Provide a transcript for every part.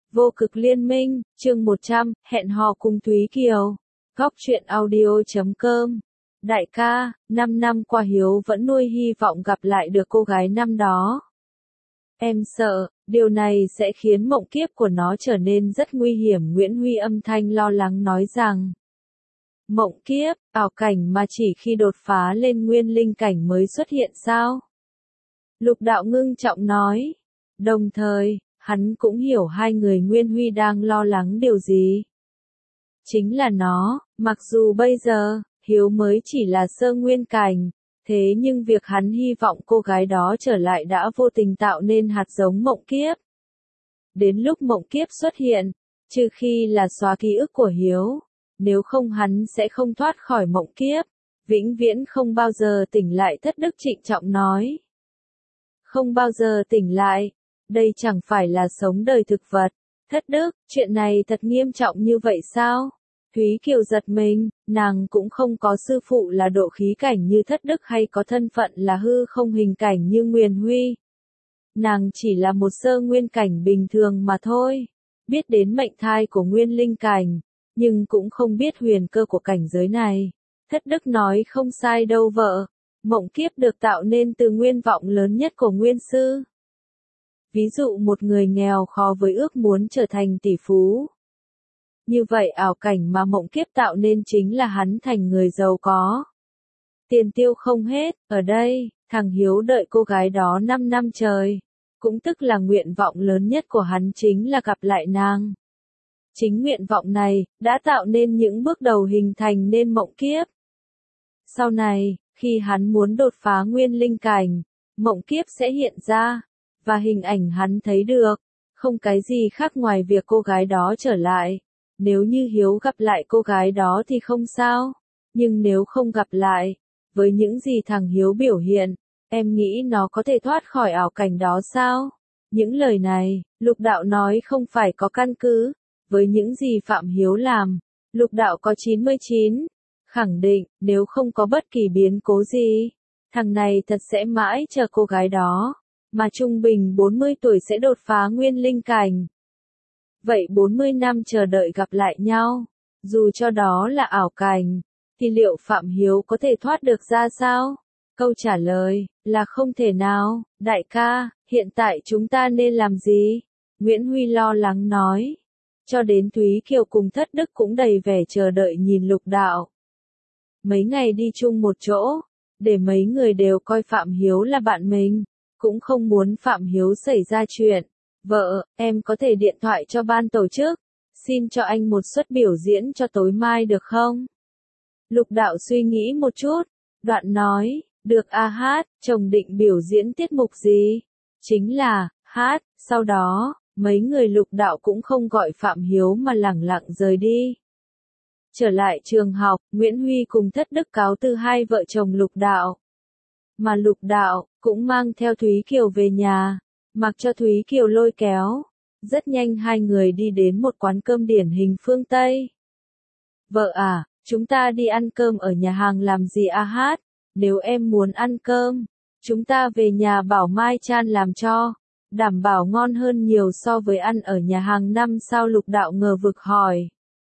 Vô cực liên minh, chương 100, hẹn hò cùng Thúy Kiều. Góc truyện audio.com. Đại ca, 5 năm qua Hiếu vẫn nuôi hy vọng gặp lại được cô gái năm đó. Em sợ, điều này sẽ khiến mộng kiếp của nó trở nên rất nguy hiểm. Nguyễn Huy âm thanh lo lắng nói rằng, mộng kiếp, ảo cảnh mà chỉ khi đột phá lên nguyên linh cảnh mới xuất hiện sao? Lục Đạo ngưng trọng nói. Đồng thời, hắn cũng hiểu hai người Nguyên Huy đang lo lắng điều gì. Chính là nó, mặc dù bây giờ, Hiếu mới chỉ là sơ nguyên cảnh, thế nhưng việc hắn hy vọng cô gái đó trở lại đã vô tình tạo nên hạt giống mộng kiếp. Đến lúc mộng kiếp xuất hiện, trừ khi là xóa ký ức của Hiếu, nếu không hắn sẽ không thoát khỏi mộng kiếp, vĩnh viễn không bao giờ tỉnh lại. Thất Đức trịnh trọng nói. Không bao giờ tỉnh lại. Đây chẳng phải là sống đời thực vật. Thất Đức, chuyện này thật nghiêm trọng như vậy sao? Thúy Kiều giật mình, nàng cũng không có sư phụ là độ khí cảnh như Thất Đức hay có thân phận là hư không hình cảnh như Nguyên Huy. Nàng chỉ là một sơ nguyên cảnh bình thường mà thôi. Biết đến mệnh thai của nguyên linh cảnh, nhưng cũng không biết huyền cơ của cảnh giới này. Thất Đức nói không sai đâu vợ. Mộng kiếp được tạo nên từ nguyên vọng lớn nhất của nguyên sư. Ví dụ một người nghèo khó với ước muốn trở thành tỷ phú. Như vậy ảo cảnh mà mộng kiếp tạo nên chính là hắn thành người giàu có. Tiền tiêu không hết, ở đây, thằng Hiếu đợi cô gái đó 5 năm trời. Cũng tức là nguyện vọng lớn nhất của hắn chính là gặp lại nàng. Chính nguyện vọng này, đã tạo nên những bước đầu hình thành nên mộng kiếp. Sau này, khi hắn muốn đột phá nguyên linh cảnh, mộng kiếp sẽ hiện ra. Và hình ảnh hắn thấy được, không cái gì khác ngoài việc cô gái đó trở lại. Nếu như Hiếu gặp lại cô gái đó thì không sao, nhưng nếu không gặp lại, với những gì thằng Hiếu biểu hiện, em nghĩ nó có thể thoát khỏi ảo cảnh đó sao? Những lời này, Lục Đạo nói không phải có căn cứ, với những gì Phạm Hiếu làm, Lục Đạo có 99, khẳng định, nếu không có bất kỳ biến cố gì, thằng này thật sẽ mãi chờ cô gái đó. Mà trung bình 40 tuổi sẽ đột phá nguyên linh cảnh. Vậy 40 năm chờ đợi gặp lại nhau, dù cho đó là ảo cảnh, thì liệu Phạm Hiếu có thể thoát được ra sao? Câu trả lời là không thể nào. Đại ca, hiện tại chúng ta nên làm gì? Nguyễn Huy lo lắng nói. Cho đến Thúy Kiều cùng Thất Đức cũng đầy vẻ chờ đợi nhìn Lục Đạo. Mấy ngày đi chung một chỗ, để mấy người đều coi Phạm Hiếu là bạn mình. Cũng không muốn Phạm Hiếu xảy ra chuyện. Vợ, em có thể điện thoại cho ban tổ chức, xin cho anh một suất biểu diễn cho tối mai được không? Lục Đạo suy nghĩ một chút, đoạn nói, được a hát, chồng định biểu diễn tiết mục gì? Chính là, hát, sau đó, mấy người Lục Đạo cũng không gọi Phạm Hiếu mà lẳng lặng rời đi. Trở lại trường học, Nguyễn Huy cùng Thất Đức cáo từ hai vợ chồng Lục Đạo. Mà Lục Đạo cũng mang theo Thúy Kiều về nhà, mặc cho Thúy Kiều lôi kéo. Rất nhanh hai người đi đến một quán cơm điển hình phương Tây. Vợ à, chúng ta đi ăn cơm ở nhà hàng làm gì a hát? Nếu em muốn ăn cơm, chúng ta về nhà bảo Mai Chan làm cho, đảm bảo ngon hơn nhiều so với ăn ở nhà hàng 5 sao. Lục Đạo ngờ vực hỏi.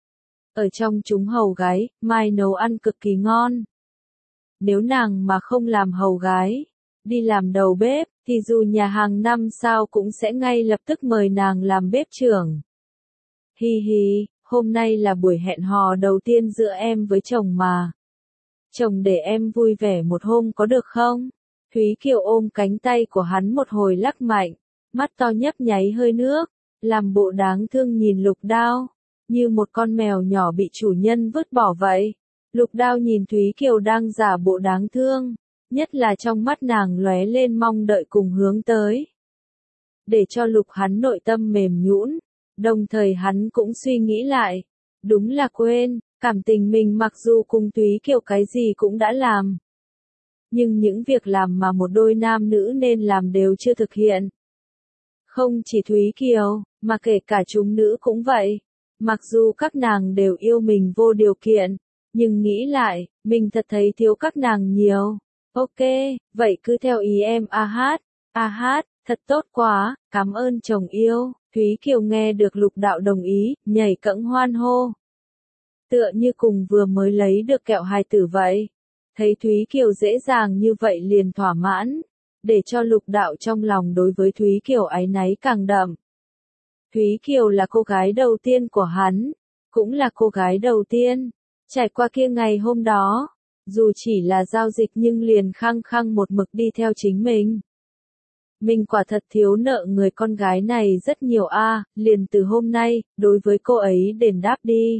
Ở trong chúng hầu gái, Mai nấu ăn cực kỳ ngon. Nếu nàng mà không làm hầu gái, đi làm đầu bếp, thì dù nhà hàng 5 sao cũng sẽ ngay lập tức mời nàng làm bếp trưởng. Hi hi, hôm nay là buổi hẹn hò đầu tiên giữa em với chồng mà. Chồng để em vui vẻ một hôm có được không? Thúy Kiều ôm cánh tay của hắn một hồi lắc mạnh, mắt to nhấp nháy hơi nước, làm bộ đáng thương nhìn Lục Đạo, như một con mèo nhỏ bị chủ nhân vứt bỏ vậy. Lục Đạo nhìn Thúy Kiều đang giả bộ đáng thương, nhất là trong mắt nàng lóe lên mong đợi cùng hướng tới. Để cho Lục hắn nội tâm mềm nhũn, đồng thời hắn cũng suy nghĩ lại, đúng là quên, cảm tình mình mặc dù cùng Thúy Kiều cái gì cũng đã làm. Nhưng những việc làm mà một đôi nam nữ nên làm đều chưa thực hiện. Không chỉ Thúy Kiều, mà kể cả chúng nữ cũng vậy. Mặc dù các nàng đều yêu mình vô điều kiện, nhưng nghĩ lại, mình thật thấy thiếu các nàng nhiều. Ok, vậy cứ theo ý em a hát, thật tốt quá, cảm ơn chồng yêu. Thúy Kiều nghe được Lục Đạo đồng ý, nhảy cẫng hoan hô. Tựa như cùng vừa mới lấy được kẹo hài tử vậy. Thấy Thúy Kiều dễ dàng như vậy liền thỏa mãn, để cho Lục Đạo trong lòng đối với Thúy Kiều áy náy càng đậm. Thúy Kiều là cô gái đầu tiên của hắn, cũng là cô gái đầu tiên. Trải qua kia ngày hôm đó, dù chỉ là giao dịch nhưng liền khăng khăng một mực đi theo chính mình. Mình quả thật thiếu nợ người con gái này rất nhiều liền từ hôm nay, đối với cô ấy đền đáp đi.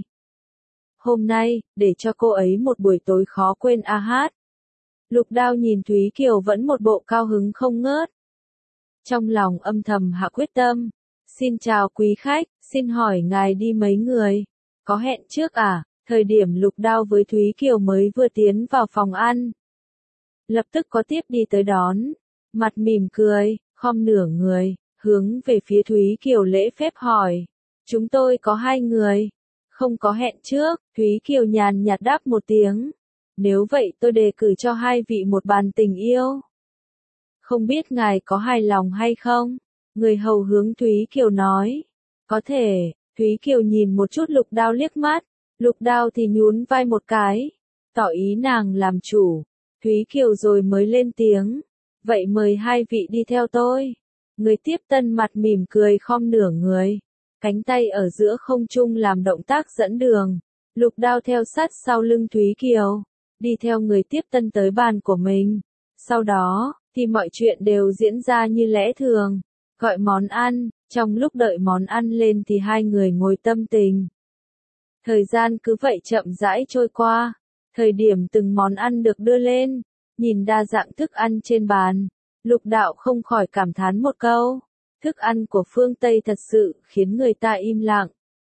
Hôm nay, để cho cô ấy một buổi tối khó quên hát. Lục Đao nhìn Thúy Kiều vẫn một bộ cao hứng không ngớt. Trong lòng âm thầm hạ quyết tâm. Xin chào quý khách, xin hỏi ngài đi mấy người? Có hẹn trước à? Thời điểm Lục Đao với Thúy Kiều mới vừa tiến vào phòng ăn. Lập tức có tiếp đi tới đón. Mặt mỉm cười, khom nửa người, hướng về phía Thúy Kiều lễ phép hỏi. Chúng tôi có 2 người. Không có hẹn trước, Thúy Kiều nhàn nhạt đáp một tiếng. Nếu vậy tôi đề cử cho 2 vị một bàn tình yêu. Không biết ngài có hài lòng hay không? Người hầu hướng Thúy Kiều nói. Có thể, Thúy Kiều nhìn một chút Lục Đao liếc mắt. Lục Đao thì nhún vai một cái. Tỏ ý nàng làm chủ. Thúy Kiều rồi mới lên tiếng. Vậy mời 2 vị đi theo tôi. Người tiếp tân mặt mỉm cười khom nửa người. Cánh tay ở giữa không trung làm động tác dẫn đường. Lục Đao theo sát sau lưng Thúy Kiều. Đi theo người tiếp tân tới bàn của mình. Sau đó, thì mọi chuyện đều diễn ra như lẽ thường. Gọi món ăn, trong lúc đợi món ăn lên thì 2 người ngồi tâm tình. Thời gian cứ vậy chậm rãi trôi qua. Thời điểm từng món ăn được đưa lên, nhìn đa dạng thức ăn trên bàn, Lục Đạo không khỏi cảm thán một câu. Thức ăn của phương Tây thật sự khiến người ta im lặng.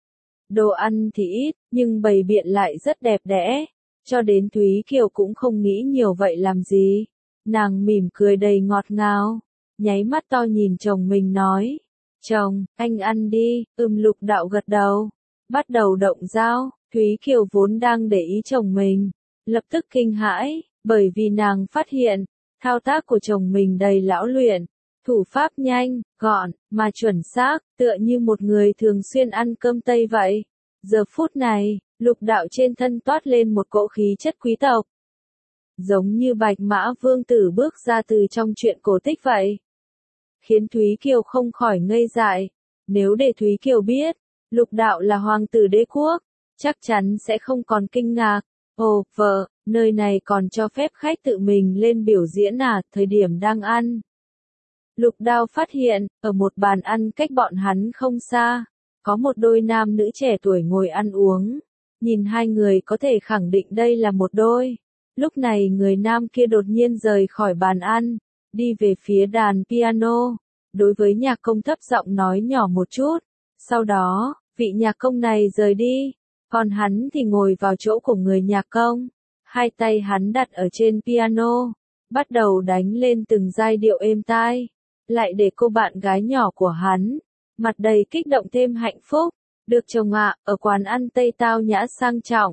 Đồ ăn thì ít, nhưng bày biện lại rất đẹp đẽ. Cho đến Thúy Kiều cũng không nghĩ nhiều vậy làm gì. Nàng mỉm cười đầy ngọt ngào, nháy mắt to nhìn chồng mình nói. Chồng, anh ăn đi, Lục Đạo gật đầu. Bắt đầu động dao, Thúy Kiều vốn đang để ý chồng mình. Lập tức kinh hãi, bởi vì nàng phát hiện, thao tác của chồng mình đầy lão luyện. Thủ pháp nhanh, gọn, mà chuẩn xác, tựa như một người thường xuyên ăn cơm Tây vậy. Giờ phút này, Lục Đạo trên thân toát lên một cỗ khí chất quý tộc. Giống như Bạch Mã Vương tử bước ra từ trong truyện cổ tích vậy. Khiến Thúy Kiều không khỏi ngây dại. Nếu để Thúy Kiều biết, Lục Đạo là hoàng tử đế quốc, chắc chắn sẽ không còn kinh ngạc. Ồ, vợ, nơi này còn cho phép khách tự mình lên biểu diễn thời điểm đang ăn. Lục Đao phát hiện, ở một bàn ăn cách bọn hắn không xa, có một đôi nam nữ trẻ tuổi ngồi ăn uống. Nhìn 2 người có thể khẳng định đây là một đôi. Lúc này người nam kia đột nhiên rời khỏi bàn ăn, đi về phía đàn piano, đối với nhạc công thấp giọng nói nhỏ một chút. Sau đó, vị nhạc công này rời đi, còn hắn thì ngồi vào chỗ của người nhạc công. 2 tay hắn đặt ở trên piano, bắt đầu đánh lên từng giai điệu êm tai. Lại để cô bạn gái nhỏ của hắn, mặt đầy kích động thêm hạnh phúc. Được chồng ở quán ăn Tây tao nhã sang trọng.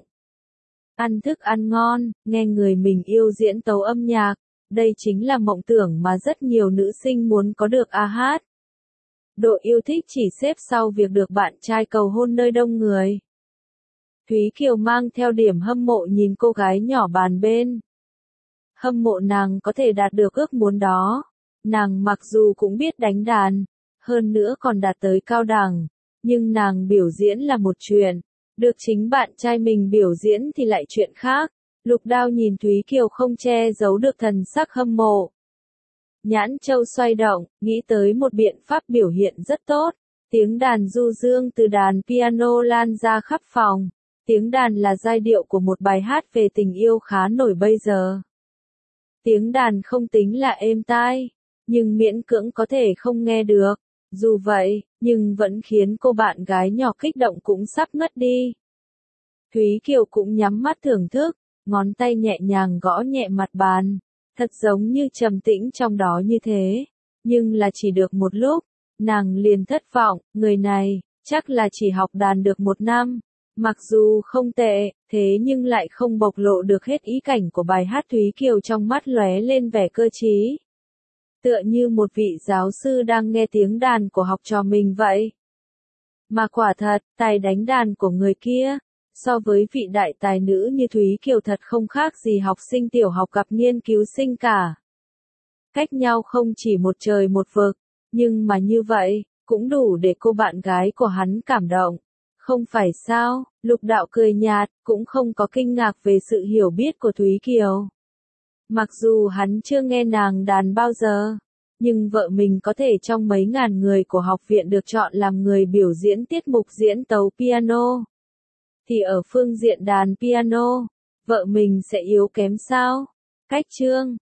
Ăn thức ăn ngon, nghe người mình yêu diễn tấu âm nhạc. Đây chính là mộng tưởng mà rất nhiều nữ sinh muốn có được hát. Độ yêu thích chỉ xếp sau việc được bạn trai cầu hôn nơi đông người. Thúy Kiều mang theo điểm hâm mộ nhìn cô gái nhỏ bàn bên. Hâm mộ nàng có thể đạt được ước muốn đó. Nàng mặc dù cũng biết đánh đàn, hơn nữa còn đạt tới cao đẳng, nhưng nàng biểu diễn là một chuyện, được chính bạn trai mình biểu diễn thì lại chuyện khác. Lục Đao nhìn Thúy Kiều không che giấu được thần sắc hâm mộ. Nhãn châu xoay động, nghĩ tới một biện pháp biểu hiện rất tốt. Tiếng đàn du dương từ đàn piano lan ra khắp phòng. Tiếng đàn là giai điệu của một bài hát về tình yêu khá nổi bây giờ. Tiếng đàn không tính là êm tai, nhưng miễn cưỡng có thể không nghe được. Dù vậy, nhưng vẫn khiến cô bạn gái nhỏ kích động cũng sắp ngất đi. Thúy Kiều cũng nhắm mắt thưởng thức, ngón tay nhẹ nhàng gõ nhẹ mặt bàn. Thật giống như trầm tĩnh trong đó như thế. Nhưng là chỉ được một lúc, nàng liền thất vọng, người này, chắc là chỉ học đàn được 1 năm. Mặc dù không tệ, thế nhưng lại không bộc lộ được hết ý cảnh của bài hát. Thúy Kiều trong mắt lóe lên vẻ cơ trí. Tựa như một vị giáo sư đang nghe tiếng đàn của học trò mình vậy. Mà quả thật, tài đánh đàn của người kia, so với vị đại tài nữ như Thúy Kiều thật không khác gì học sinh tiểu học gặp nghiên cứu sinh cả. Cách nhau không chỉ một trời một vực, nhưng mà như vậy, cũng đủ để cô bạn gái của hắn cảm động. Không phải sao, Lục Đạo cười nhạt, cũng không có kinh ngạc về sự hiểu biết của Thúy Kiều. Mặc dù hắn chưa nghe nàng đàn bao giờ, nhưng vợ mình có thể trong mấy ngàn người của học viện được chọn làm người biểu diễn tiết mục diễn tấu piano. Thì ở phương diện đàn piano, vợ mình sẽ yếu kém sao? Cách chương